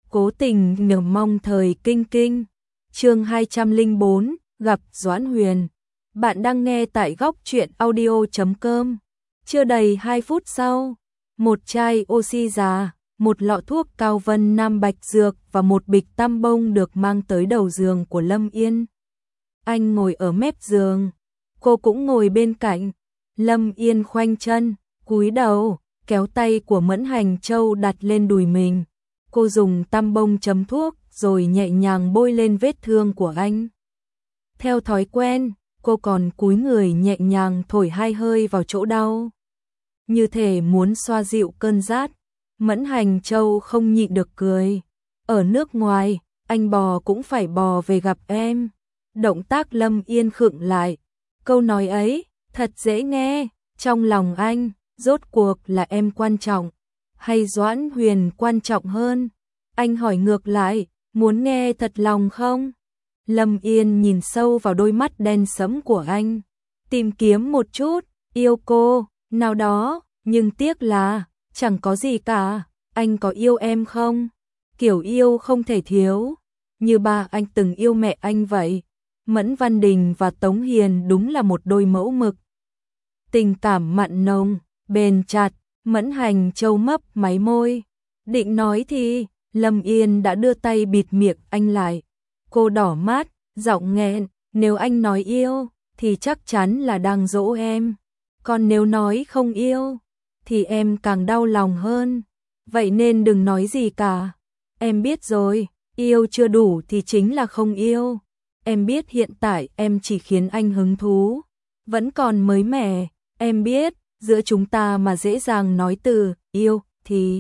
Cố tình nửa mong thời kinh kinh. Chương 204, gặp Doãn Huyền. Bạn đang nghe tại góc truyện audio.com. Chưa đầy 2 phút sau, một chai oxy già, một lọ thuốc cao vân nam bạch dược và một bịch tam bông được mang tới đầu giường của Lâm Yên. Anh ngồi ở mép giường, cô cũng ngồi bên cạnh. Lâm Yên khoanh chân, cúi đầu, kéo tay của Mẫn Hành Châu đặt lên đùi mình. Cô dùng tăm bông chấm thuốc rồi nhẹ nhàng bôi lên vết thương của anh. Theo thói quen, cô còn cúi người nhẹ nhàng thổi 2 hơi vào chỗ đau, như thể muốn xoa dịu cơn rát. Mẫn Hành Châu không nhịn được cười. Ở nước ngoài, anh bò cũng phải bò về gặp em. Động tác Lâm Yên khựng lại. Câu nói ấy, thật dễ nghe. Trong lòng anh, rốt cuộc là em quan trọng, hay Doãn Huyền quan trọng hơn? Anh hỏi ngược lại, muốn nghe thật lòng không? Lâm Yên nhìn sâu vào đôi mắt đen sẫm của anh, tìm kiếm một chút yêu cô nào đó, nhưng tiếc là chẳng có gì cả. Anh có yêu em không? Kiểu yêu không thể thiếu, như ba anh từng yêu mẹ anh vậy. Mẫn Văn Đình và Tống Hiền đúng là một đôi mẫu mực. Tình cảm mặn nồng, bền chặt. Mẫn Hành Châu mấp máy môi, định nói thì Lâm Yên đã đưa tay bịt miệng anh lại. Cô đỏ mắt, giọng nghẹn, nếu anh nói yêu thì chắc chắn là đang dỗ em, còn nếu nói không yêu thì em càng đau lòng hơn. Vậy nên đừng nói gì cả. Em biết rồi, yêu chưa đủ thì chính là không yêu. Em biết hiện tại em chỉ khiến anh hứng thú, vẫn còn mới mẻ. Em biết giữa chúng ta mà dễ dàng nói từ yêu thì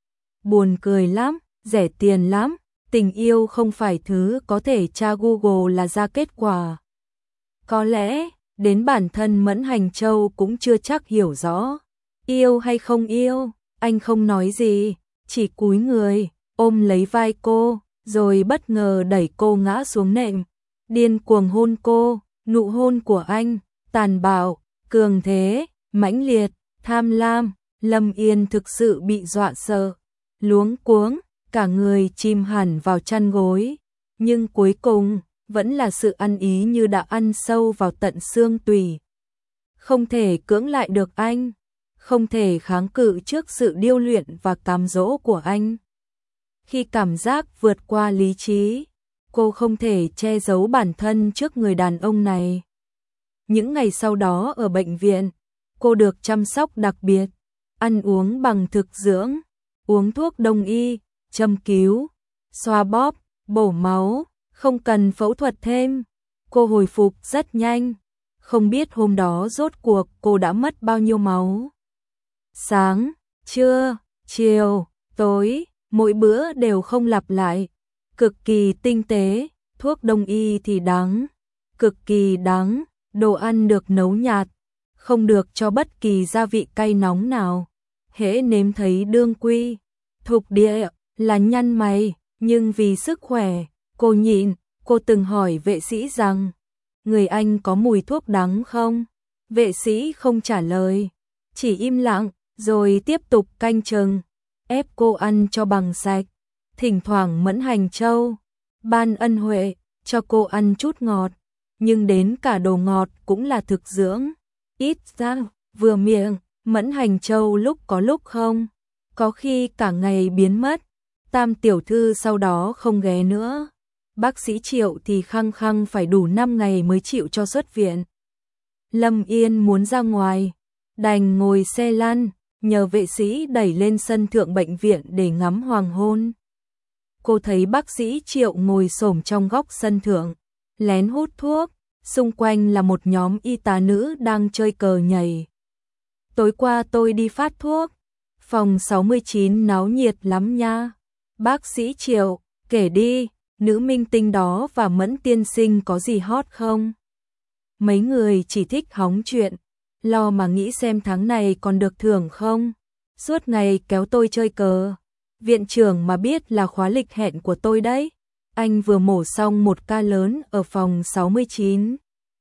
buồn cười lắm, rẻ tiền lắm. Tình yêu không phải thứ có thể tra Google là ra kết quả. Có lẽ đến bản thân Mẫn Hành Châu cũng chưa chắc hiểu rõ yêu hay không yêu. Anh không nói gì, chỉ cúi người ôm lấy vai cô, rồi bất ngờ đẩy cô ngã xuống nệm, điên cuồng hôn cô. Nụ hôn của anh tàn bạo, cường thế, mãnh liệt, tham lam. Lâm Yên thực sự bị dọa sợ, luống cuống, cả người chìm hẳn vào chăn gối. Nhưng cuối cùng vẫn là sự ăn ý như đã ăn sâu vào tận xương tủy. Không thể cưỡng lại được anh, không thể kháng cự trước sự điêu luyện và cám dỗ của anh. Khi cảm giác vượt qua lý trí, cô không thể che giấu bản thân trước người đàn ông này. Những ngày sau đó ở bệnh viện, cô được chăm sóc đặc biệt, ăn uống bằng thực dưỡng, uống thuốc đông y, châm cứu, xoa bóp, bổ máu, không cần phẫu thuật thêm. Cô hồi phục rất nhanh. Không biết hôm đó rốt cuộc cô đã mất bao nhiêu máu. Sáng, trưa, chiều, tối, mỗi bữa đều không lặp lại. Cực kỳ tinh tế. Thuốc đông y thì đắng, cực kỳ đắng. Đồ ăn được nấu nhạt, không được cho bất kỳ gia vị cay nóng nào. Hễ nếm thấy đương quy, thục địa là nhăn mày, nhưng vì sức khỏe, cô nhịn. Cô từng hỏi vệ sĩ rằng, người anh có mùi thuốc đắng không? Vệ sĩ không trả lời, chỉ im lặng, rồi tiếp tục canh chừng, ép cô ăn cho bằng sạch. Thỉnh thoảng Mẫn Hành Châu ban ân huệ, cho cô ăn chút ngọt, nhưng đến cả đồ ngọt cũng là thực dưỡng. Ít ra, vừa miệng, Mẫn Hành Châu lúc có lúc không, có khi cả ngày biến mất. Tam tiểu thư sau đó không ghé nữa. Bác sĩ Triệu thì khăng khăng phải đủ 5 ngày mới chịu cho xuất viện. Lâm Yên muốn ra ngoài, đành ngồi xe lăn, nhờ vệ sĩ đẩy lên sân thượng bệnh viện để ngắm hoàng hôn. Cô thấy bác sĩ Triệu ngồi xổm trong góc sân thượng, lén hút thuốc, xung quanh là một nhóm y tá nữ đang chơi cờ nhảy. Tối qua tôi đi phát thuốc, phòng 69 náo nhiệt lắm nha. Bác sĩ Triệu, kể đi, nữ minh tinh đó và Mẫn tiên sinh có gì hot không? Mấy người chỉ thích hóng chuyện, lo mà nghĩ xem tháng này còn được thưởng không. Suốt ngày kéo tôi chơi cờ. Viện trưởng mà biết là khóa lịch hẹn của tôi đấy. Anh vừa mổ xong một ca lớn ở phòng 69.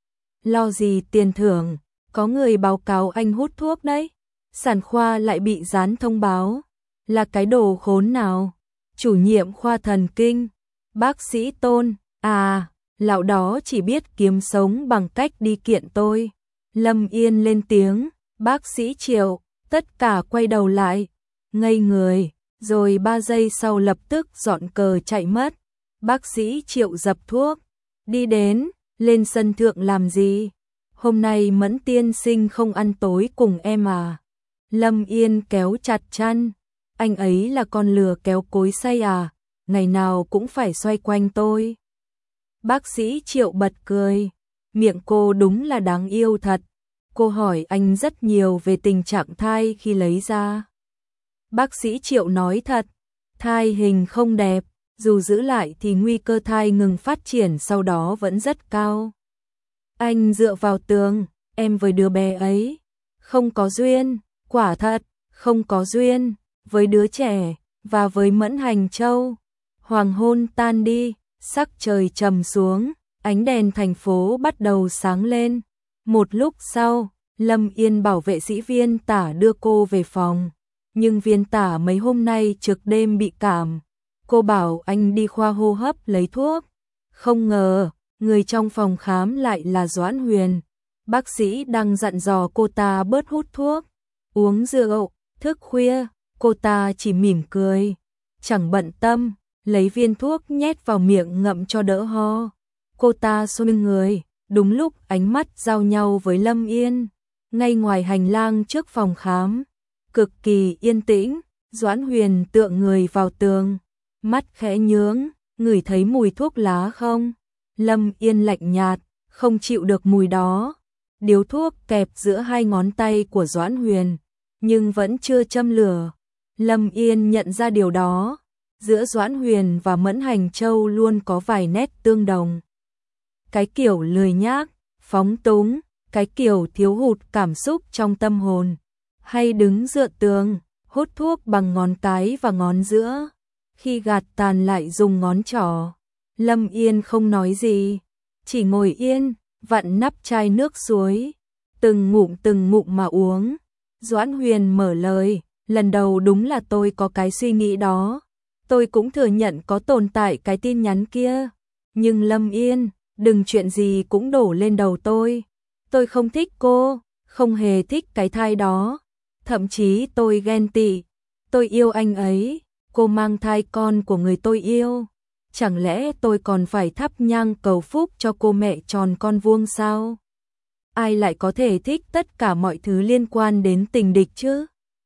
Lo gì tiền thưởng, có người báo cáo anh hút thuốc đấy. Sản khoa lại bị dán thông báo. Là cái đồ khốn nào. chủ nhiệm khoa thần kinh, bác sĩ Tôn, à, lão đó chỉ biết kiếm sống bằng cách đi kiện tôi. Lâm Yên lên tiếng, bác sĩ Triệu, tất cả quay đầu lại, ngây người, rồi 3 giây sau lập tức dọn cờ chạy mất. Bác sĩ Triệu dập thuốc, đi đến, lên sân thượng làm gì? Hôm nay Mẫn tiên sinh không ăn tối cùng em à? Lâm Yên kéo chặt chăn, anh ấy là con lừa kéo cối xay à, ngày nào cũng phải xoay quanh tôi. Bác sĩ Triệu bật cười, miệng cô đúng là đáng yêu thật. Cô hỏi anh rất nhiều về tình trạng thai khi lấy ra. Bác sĩ Triệu nói thật, thai hình không đẹp, dù giữ lại thì nguy cơ thai ngừng phát triển sau đó vẫn rất cao. Anh dựa vào tường, em với đứa bé ấy, không có duyên, quả thật, không có duyên, với đứa trẻ, và với Mẫn Hành Châu. Hoàng hôn tan đi, sắc trời trầm xuống, ánh đèn thành phố bắt đầu sáng lên. Một lúc sau, Lâm Yên bảo vệ sĩ Viên Tả đưa cô về phòng. Nhưng Viên Tả mấy hôm nay trực đêm bị cảm. Cô bảo anh đi khoa hô hấp lấy thuốc. Không ngờ, người trong phòng khám lại là Doãn Huyền. Bác sĩ đang dặn dò cô ta bớt hút thuốc, uống rượu, thức khuya. Cô ta chỉ mỉm cười, chẳng bận tâm, lấy viên thuốc nhét vào miệng ngậm cho đỡ ho. Cô ta xoay người, đúng lúc ánh mắt giao nhau với Lâm Yên. Ngay ngoài hành lang trước phòng khám, cực kỳ yên tĩnh, Doãn Huyền tựa người vào tường, mắt khẽ nhướng, ngửi thấy mùi thuốc lá không? Lâm Yên lạnh nhạt, không chịu được mùi đó. Điếu thuốc kẹp giữa hai ngón tay của Doãn Huyền, nhưng vẫn chưa châm lửa. Lâm Yên nhận ra điều đó, giữa Doãn Huyền và Mẫn Hành Châu luôn có vài nét tương đồng. Cái kiểu lười nhác, phóng túng, cái kiểu thiếu hụt cảm xúc trong tâm hồn, hay đứng dựa tường, hút thuốc bằng ngón cái và ngón giữa, khi gạt tàn lại dùng ngón trỏ. Lâm Yên không nói gì, chỉ ngồi yên, vặn nắp chai nước suối, từng ngụm mà uống. Doãn Huyền mở lời, lần đầu đúng là tôi có cái suy nghĩ đó. Tôi cũng thừa nhận có tồn tại cái tin nhắn kia. Nhưng Lâm Yên, đừng chuyện gì cũng đổ lên đầu tôi. Tôi không thích cô, không hề thích cái thai đó. Thậm chí tôi ghen tị. Tôi yêu anh ấy, cô mang thai con của người tôi yêu. Chẳng lẽ tôi còn phải thắp nhang cầu phúc cho cô mẹ tròn con vuông sao? Ai lại có thể thích tất cả mọi thứ liên quan đến tình địch chứ?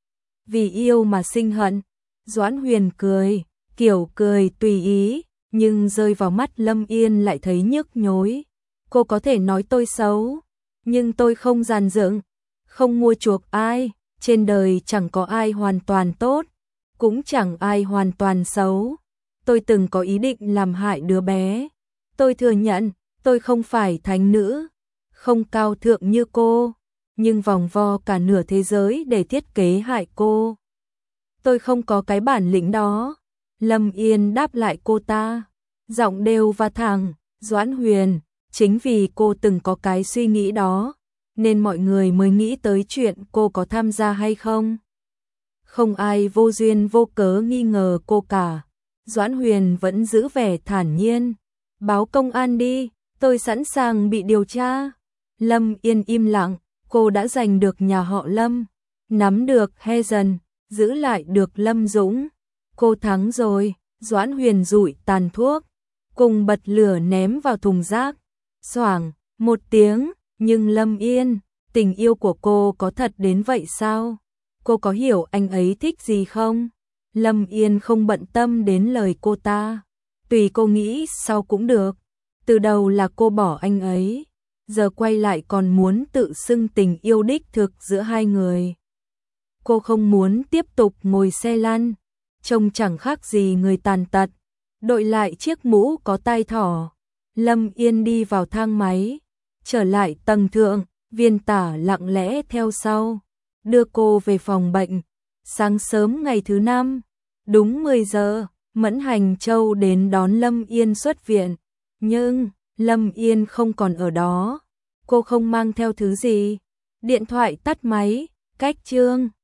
Vì yêu mà sinh hận. Doãn Huyền cười, kiểu cười tùy ý, nhưng rơi vào mắt Lâm Yên lại thấy nhức nhối. Cô có thể nói tôi xấu, nhưng tôi không dàn dựng, không mua chuộc ai. Trên đời chẳng có ai hoàn toàn tốt, cũng chẳng ai hoàn toàn xấu. Tôi từng có ý định làm hại đứa bé. Tôi thừa nhận, tôi không phải thánh nữ, không cao thượng như cô, nhưng vòng vo cả nửa thế giới để thiết kế hại cô. Tôi không có cái bản lĩnh đó. Lâm Yên đáp lại cô ta, giọng đều và thẳng. Doãn Huyền, chính vì cô từng có cái suy nghĩ đó, nên mọi người mới nghĩ tới chuyện cô có tham gia hay không. Không ai vô duyên vô cớ nghi ngờ cô cả. Doãn Huyền vẫn giữ vẻ thản nhiên. Báo công an đi, tôi sẵn sàng bị điều tra. Lâm Yên im lặng, cô đã giành được nhà họ Lâm, nắm được Hazen, giữ lại được Lâm Dũng. Cô thắng rồi. Doãn Huyền rụi tàn thuốc, cùng bật lửa ném vào thùng rác. Xoảng, một tiếng, nhưng Lâm Yên, tình yêu của cô có thật đến vậy sao? Cô có hiểu anh ấy thích gì không? Lâm Yên không bận tâm đến lời cô ta. Tùy cô nghĩ sao cũng được. Từ đầu là cô bỏ anh ấy, giờ quay lại còn muốn tự xưng tình yêu đích thực giữa hai người. Cô không muốn tiếp tục ngồi xe lăn, trông chẳng khác gì người tàn tật. Đội lại chiếc mũ có tai thỏ, Lâm Yên đi vào thang máy, trở lại tầng thượng. Viên Tả lặng lẽ theo sau, đưa cô về phòng bệnh. Sáng sớm ngày thứ 5, đúng 10 giờ, Mẫn Hành Châu đến đón Lâm Yên xuất viện. Nhưng Lâm Yên không còn ở đó. Cô không mang theo thứ gì. Điện thoại tắt máy, cách chương.